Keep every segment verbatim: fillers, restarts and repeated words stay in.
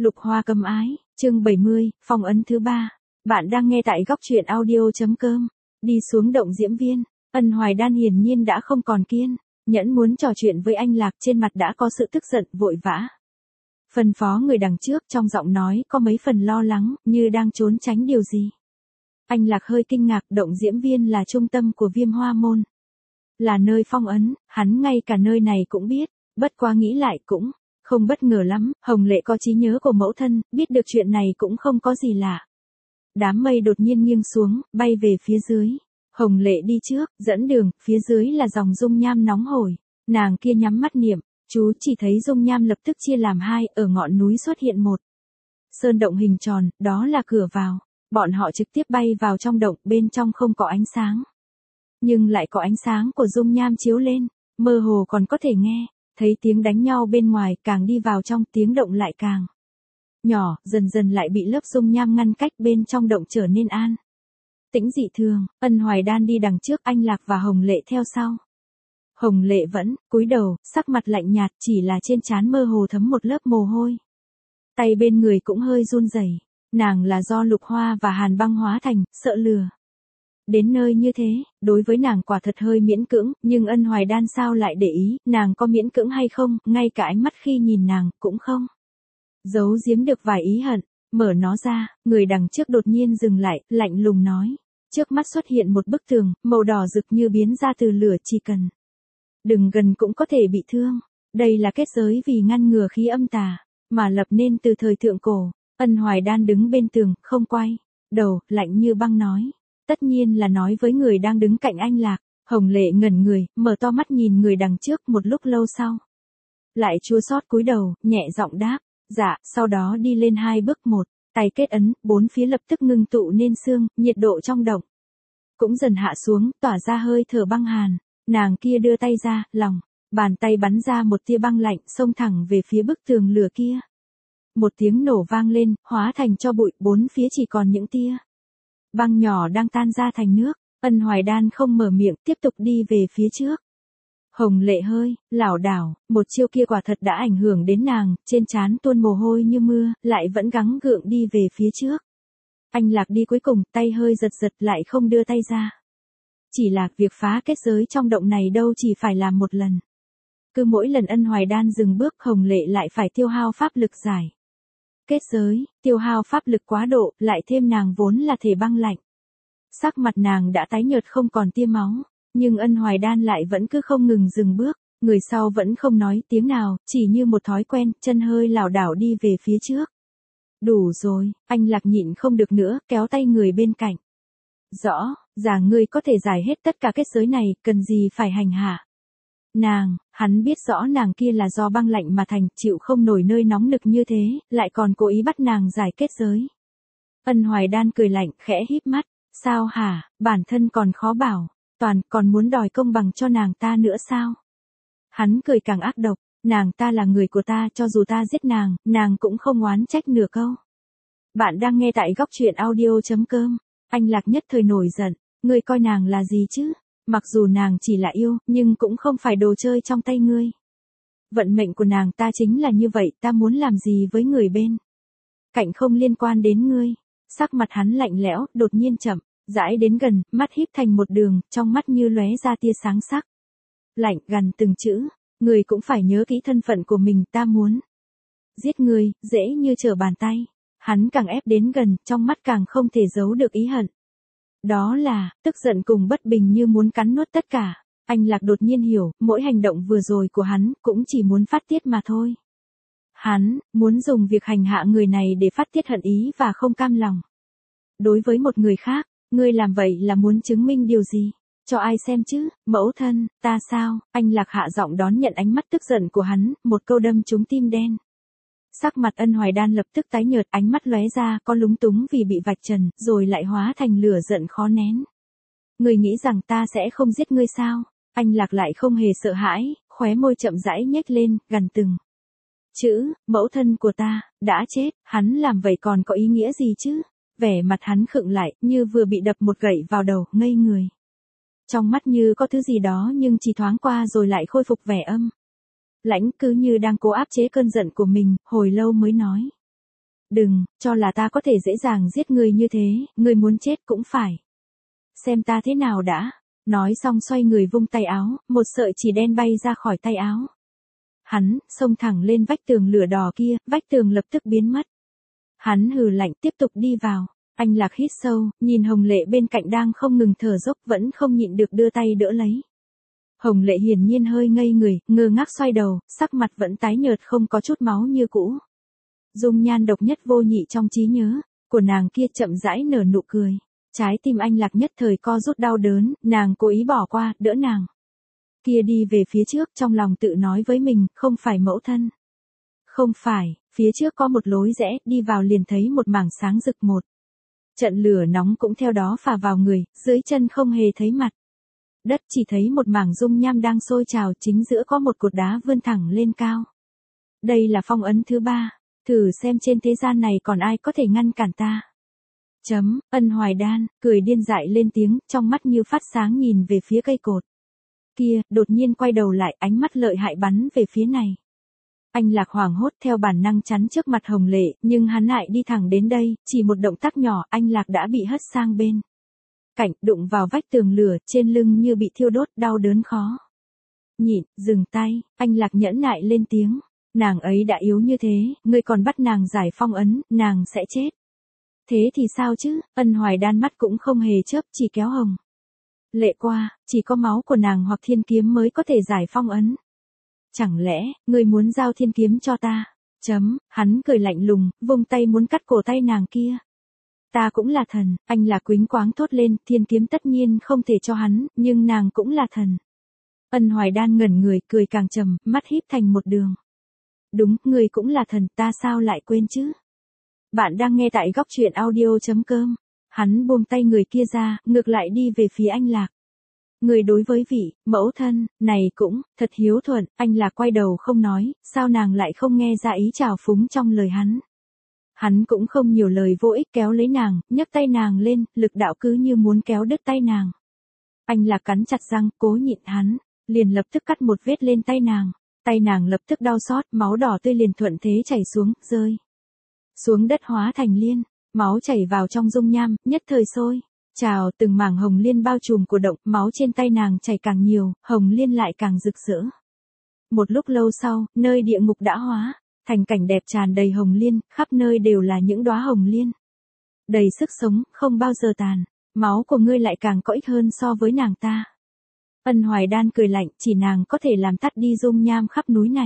Lục Hoa Cấm Ái, chương bảy mươi, phong ấn thứ ba. Bạn đang nghe tại góc truyện audio.com. Đi xuống động diễm viên, Ân Hoài Đan hiển nhiên đã không còn kiên nhẫn muốn trò chuyện với anh Lạc, trên mặt đã có sự tức giận, vội vã phân phó người đằng trước, trong giọng nói có mấy phần lo lắng, như đang trốn tránh điều gì. Anh Lạc hơi kinh ngạc, động diễm viên là trung tâm của Viêm Hoa Môn, là nơi phong ấn, hắn ngay cả nơi này cũng biết, bất quá nghĩ lại cũng không bất ngờ lắm, Hồng Lệ có trí nhớ của mẫu thân, biết được chuyện này cũng không có gì lạ. Đám mây đột nhiên nghiêng xuống, bay về phía dưới. Hồng Lệ đi trước, dẫn đường, phía dưới là dòng dung nham nóng hổi. Nàng kia nhắm mắt niệm, chú chỉ thấy dung nham lập tức chia làm hai, ở ngọn núi xuất hiện một sơn động hình tròn, đó là cửa vào. Bọn họ trực tiếp bay vào trong động, bên trong không có ánh sáng, nhưng lại có ánh sáng của dung nham chiếu lên, mơ hồ còn có thể nghe thấy tiếng đánh nhau bên ngoài, càng đi vào trong tiếng động lại càng nhỏ, dần dần lại bị lớp dung nham ngăn cách, bên trong động trở nên an tĩnh dị thường. Ân Hoài Đan đi đằng trước, anh Lạc và Hồng Lệ theo sau. Hồng Lệ vẫn cúi đầu, sắc mặt lạnh nhạt, chỉ là trên trán mơ hồ thấm một lớp mồ hôi. Tay bên người cũng hơi run rẩy. Nàng là do Lục Hoa và Hàn Băng hóa thành, sợ lừa đến nơi như thế, đối với nàng quả thật hơi miễn cưỡng, nhưng Ân Hoài Đan sao lại để ý, nàng có miễn cưỡng hay không, ngay cả ánh mắt khi nhìn nàng, cũng không giấu giếm được vài ý hận. Mở nó ra, người đằng trước đột nhiên dừng lại, lạnh lùng nói. Trước mắt xuất hiện một bức tường, màu đỏ rực như biến ra từ lửa, chỉ cần đừng gần cũng có thể bị thương. Đây là kết giới vì ngăn ngừa khí âm tà, mà lập nên từ thời thượng cổ. Ân Hoài Đan đứng bên tường, không quay đầu, lạnh như băng nói. Tất nhiên là nói với người đang đứng cạnh anh Lạc. Hồng Lệ ngẩn người, mở to mắt nhìn người đằng trước, một lúc lâu sau lại chua xót cúi đầu, nhẹ giọng đáp. Dạ, sau đó đi lên hai bước, một tay kết ấn, bốn phía lập tức ngưng tụ nên xương, nhiệt độ trong động cũng dần hạ xuống, tỏa ra hơi thở băng hàn. Nàng kia đưa tay ra, lòng bàn tay bắn ra một tia băng lạnh, xông thẳng về phía bức tường lửa kia. Một tiếng nổ vang lên, hóa thành tro bụi, bốn phía chỉ còn những tia băng nhỏ đang tan ra thành nước. Ân Hoài Đan không mở miệng, tiếp tục đi về phía trước. Hồng Lệ hơi lảo đảo, một chiêu kia quả thật đã ảnh hưởng đến nàng, trên trán tuôn mồ hôi như mưa, lại vẫn gắng gượng đi về phía trước. Anh Lạc đi cuối cùng, tay hơi giật giật, lại không đưa tay ra. Chỉ là việc phá kết giới trong động này đâu chỉ phải làm một lần. Cứ mỗi lần Ân Hoài Đan dừng bước, Hồng Lệ lại phải tiêu hao pháp lực giải kết giới, tiêu hao pháp lực quá độ, lại thêm nàng vốn là thể băng lạnh. Sắc mặt nàng đã tái nhợt không còn tia máu. Nhưng Ân Hoài Đan lại vẫn cứ không ngừng dừng bước, người sau vẫn không nói tiếng nào, chỉ như một thói quen, chân hơi lảo đảo đi về phía trước. Đủ rồi, anh Lạc nhịn không được nữa, kéo tay người bên cạnh. Rõ, giả ngươi có thể giải hết tất cả kết giới này, cần gì phải hành hạ nàng. Hắn biết rõ nàng kia là do băng lạnh mà thành, chịu không nổi nơi nóng nực như thế, lại còn cố ý bắt nàng giải kết giới. Ân Hoài Đan cười lạnh, khẽ híp mắt. Sao hả, bản thân còn khó bảo. Toàn còn muốn đòi công bằng cho nàng ta nữa sao? Hắn cười càng ác độc, nàng ta là người của ta, cho dù ta giết nàng, nàng cũng không oán trách nửa câu. Bạn đang nghe tại góc truyện audio.com. Anh Lạc nhất thời nổi giận, ngươi coi nàng là gì chứ? Mặc dù nàng chỉ là yêu, nhưng cũng không phải đồ chơi trong tay ngươi. Vận mệnh của nàng ta chính là như vậy, ta muốn làm gì với người bên cạnh không liên quan đến ngươi. Sắc mặt hắn lạnh lẽo, đột nhiên chậm rãi đến gần, mắt híp thành một đường, trong mắt như lóe ra tia sáng sắc lạnh, gần từng chữ. Người cũng phải nhớ kỹ thân phận của mình, ta muốn giết người, dễ như trở bàn tay. Hắn càng ép đến gần, trong mắt càng không thể giấu được ý hận. Đó là, tức giận cùng bất bình như muốn cắn nuốt tất cả. Anh Lạc đột nhiên hiểu, mỗi hành động vừa rồi của hắn, cũng chỉ muốn phát tiết mà thôi. Hắn, muốn dùng việc hành hạ người này để phát tiết hận ý và không cam lòng. Đối với một người khác, ngươi làm vậy là muốn chứng minh điều gì? Cho ai xem chứ? Mẫu thân, ta sao? Anh Lạc hạ giọng đón nhận ánh mắt tức giận của hắn, một câu đâm trúng tim đen. Sắc mặt Ân Hoài Đan lập tức tái nhợt, ánh mắt lóe ra, có lúng túng vì bị vạch trần, rồi lại hóa thành lửa giận khó nén. Ngươi nghĩ rằng ta sẽ không giết ngươi sao? Anh Lạc lại không hề sợ hãi, khóe môi chậm rãi nhếch lên, gần từng chữ. Mẫu thân của ta đã chết, hắn làm vậy còn có ý nghĩa gì chứ? Vẻ mặt hắn khựng lại, như vừa bị đập một gậy vào đầu, ngây người. Trong mắt như có thứ gì đó nhưng chỉ thoáng qua rồi lại khôi phục vẻ âm lãnh, cứ như đang cố áp chế cơn giận của mình, hồi lâu mới nói. Đừng, cho là ta có thể dễ dàng giết ngươi như thế, ngươi muốn chết cũng phải. Xem ta thế nào đã. Nói xong xoay người vung tay áo, một sợi chỉ đen bay ra khỏi tay áo. Hắn, xông thẳng lên vách tường lửa đỏ kia, vách tường lập tức biến mất. Hắn hừ lạnh tiếp tục đi vào. Anh Lạc hít sâu, nhìn Hồng Lệ bên cạnh đang không ngừng thở dốc vẫn không nhịn được đưa tay đỡ lấy. Hồng Lệ hiển nhiên hơi ngây người, ngơ ngác xoay đầu, sắc mặt vẫn tái nhợt không có chút máu như cũ. Dung nhan độc nhất vô nhị trong trí nhớ, của nàng kia chậm rãi nở nụ cười. Trái tim anh Lạc nhất thời co rút đau đớn, nàng cố ý bỏ qua, đỡ nàng. Kia đi về phía trước trong lòng tự nói với mình, không phải mẫu thân. Không phải, phía trước có một lối rẽ, đi vào liền thấy một mảng sáng rực một. Trận lửa nóng cũng theo đó phả vào người, dưới chân không hề thấy mặt. Đất chỉ thấy một mảng dung nham đang sôi trào, chính giữa có một cột đá vươn thẳng lên cao. Đây là phong ấn thứ ba, thử xem trên thế gian này còn ai có thể ngăn cản ta. Chấm, Ân Hoài Đan, cười điên dại lên tiếng, trong mắt như phát sáng nhìn về phía cây cột. Kia, đột nhiên quay đầu lại, ánh mắt lợi hại bắn về phía này. Anh Lạc hoảng hốt theo bản năng chắn trước mặt Hồng Lệ, nhưng hắn lại đi thẳng đến đây, chỉ một động tác nhỏ, anh Lạc đã bị hất sang bên cạnh, đụng vào vách tường lửa, trên lưng như bị thiêu đốt, đau đớn khó nhịn, dừng tay, anh Lạc nhẫn nại lên tiếng, nàng ấy đã yếu như thế, ngươi còn bắt nàng giải phong ấn, nàng sẽ chết. Thế thì sao chứ? Ân Hoài Đan mắt cũng không hề chớp, chỉ kéo Hồng Lệ qua, chỉ có máu của nàng hoặc thiên kiếm mới có thể giải phong ấn. Chẳng lẽ, ngươi muốn giao thiên kiếm cho ta? Chấm, hắn cười lạnh lùng, vung tay muốn cắt cổ tay nàng kia. Ta cũng là thần, anh là quýnh quáng thốt lên, thiên kiếm tất nhiên không thể cho hắn, nhưng nàng cũng là thần. Ân Hoài Đan ngẩn người, cười càng trầm, mắt híp thành một đường. Đúng, ngươi cũng là thần, ta sao lại quên chứ? Bạn đang nghe tại góc truyện audio chấm com. Hắn buông tay người kia ra, ngược lại đi về phía anh Lạc. Người đối với vị, mẫu thân, này cũng, thật hiếu thuận, anh Lạc quay đầu không nói, sao nàng lại không nghe ra ý trào phúng trong lời hắn. Hắn cũng không nhiều lời vô ích kéo lấy nàng, nhấc tay nàng lên, lực đạo cứ như muốn kéo đứt tay nàng. Anh Lạc cắn chặt răng, cố nhịn hắn, liền lập tức cắt một vết lên tay nàng. Tay nàng lập tức đau xót, máu đỏ tươi liền thuận thế chảy xuống, rơi xuống đất hóa thành liên, máu chảy vào trong dung nham, nhất thời sôi trào, từng mảng hồng liên bao trùm của động, máu trên tay nàng chảy càng nhiều, hồng liên lại càng rực rỡ. Một lúc lâu sau, nơi địa ngục đã hóa thành cảnh đẹp tràn đầy hồng liên, khắp nơi đều là những đóa hồng liên. Đầy sức sống, không bao giờ tàn, máu của ngươi lại càng có ích hơn so với nàng ta. Ân Hoài Đan cười lạnh, chỉ nàng có thể làm tắt đi dung nham khắp núi này.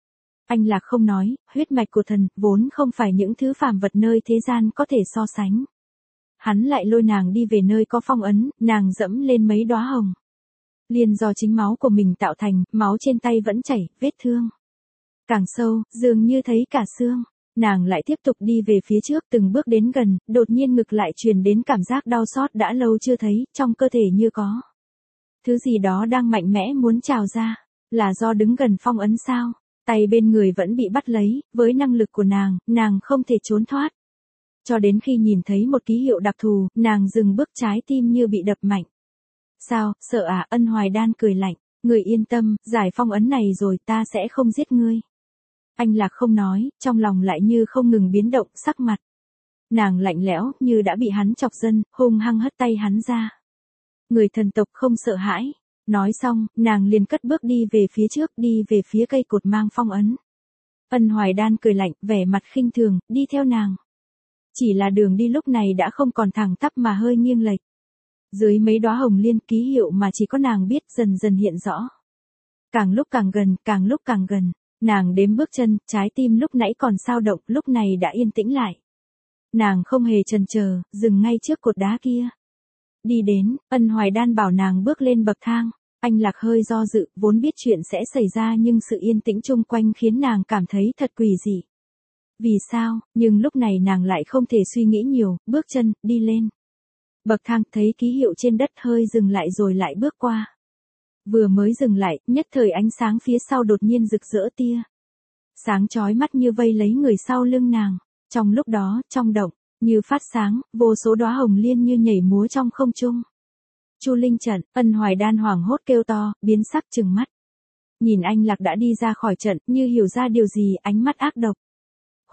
Anh Lạc không nói, huyết mạch của thần, vốn không phải những thứ phàm vật nơi thế gian có thể so sánh. Hắn lại lôi nàng đi về nơi có phong ấn, nàng dẫm lên mấy đóa hồng liên do chính máu của mình tạo thành, máu trên tay vẫn chảy, vết thương càng sâu, dường như thấy cả xương. Nàng lại tiếp tục đi về phía trước, từng bước đến gần, đột nhiên ngực lại truyền đến cảm giác đau xót đã lâu chưa thấy, trong cơ thể như có thứ gì đó đang mạnh mẽ muốn trào ra. Là do đứng gần phong ấn sao? Tay bên người vẫn bị bắt lấy, với năng lực của nàng, nàng không thể trốn thoát. Cho đến khi nhìn thấy một ký hiệu đặc thù, nàng dừng bước, trái tim như bị đập mạnh. Sao, sợ à? Ân Hoài Đan cười lạnh, người yên tâm, giải phong ấn này rồi ta sẽ không giết ngươi. Anh Lạc không nói, trong lòng lại như không ngừng biến động, sắc mặt nàng lạnh lẽo, như đã bị hắn chọc dân, hung hăng hất tay hắn ra. Người thần tộc không sợ hãi. Nói xong, nàng liền cất bước đi về phía trước, đi về phía cây cột mang phong ấn. Ân Hoài Đan cười lạnh, vẻ mặt khinh thường, đi theo nàng. Chỉ là đường đi lúc này đã không còn thẳng tắp mà hơi nghiêng lệch. Dưới mấy đóa hồng liên, ký hiệu mà chỉ có nàng biết dần dần hiện rõ. Càng lúc càng gần, càng lúc càng gần, nàng đếm bước chân, trái tim lúc nãy còn sao động, lúc này đã yên tĩnh lại. Nàng không hề chần chờ, dừng ngay trước cột đá kia. Đi đến, Ân Hoài Đan bảo nàng bước lên bậc thang. Anh Lạc hơi do dự, vốn biết chuyện sẽ xảy ra nhưng sự yên tĩnh chung quanh khiến nàng cảm thấy thật quỷ dị. Vì sao, nhưng lúc này nàng lại không thể suy nghĩ nhiều, bước chân, đi lên bậc thang, thấy ký hiệu trên đất, hơi dừng lại rồi lại bước qua. Vừa mới dừng lại, nhất thời ánh sáng phía sau đột nhiên rực rỡ tia sáng chói mắt như vây lấy người sau lưng nàng. Trong lúc đó, trong động như phát sáng, vô số đóa hồng liên như nhảy múa trong không trung. Chu Linh trận, Ân Hoài Đan hoảng hốt kêu to, biến sắc trừng mắt. Nhìn anh Lạc đã đi ra khỏi trận, như hiểu ra điều gì, ánh mắt ác độc.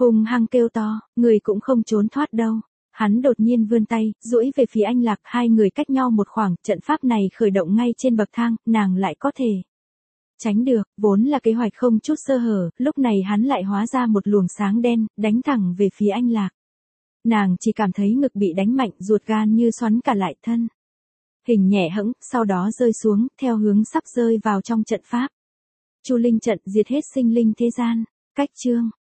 hung hăng kêu to, người cũng không trốn thoát đâu. Hắn đột nhiên vươn tay, duỗi về phía anh Lạc, hai người cách nhau một khoảng, trận pháp này khởi động ngay trên bậc thang, nàng lại có thể tránh được, vốn là kế hoạch không chút sơ hở, lúc này hắn lại hóa ra một luồng sáng đen, đánh thẳng về phía anh Lạc. Nàng chỉ cảm thấy ngực bị đánh mạnh, ruột gan như xoắn cả lại thân. Hình nhẹ hẫng, sau đó rơi xuống, theo hướng sắp rơi vào trong trận pháp. Chu Linh trận diệt hết sinh linh thế gian. Cách chương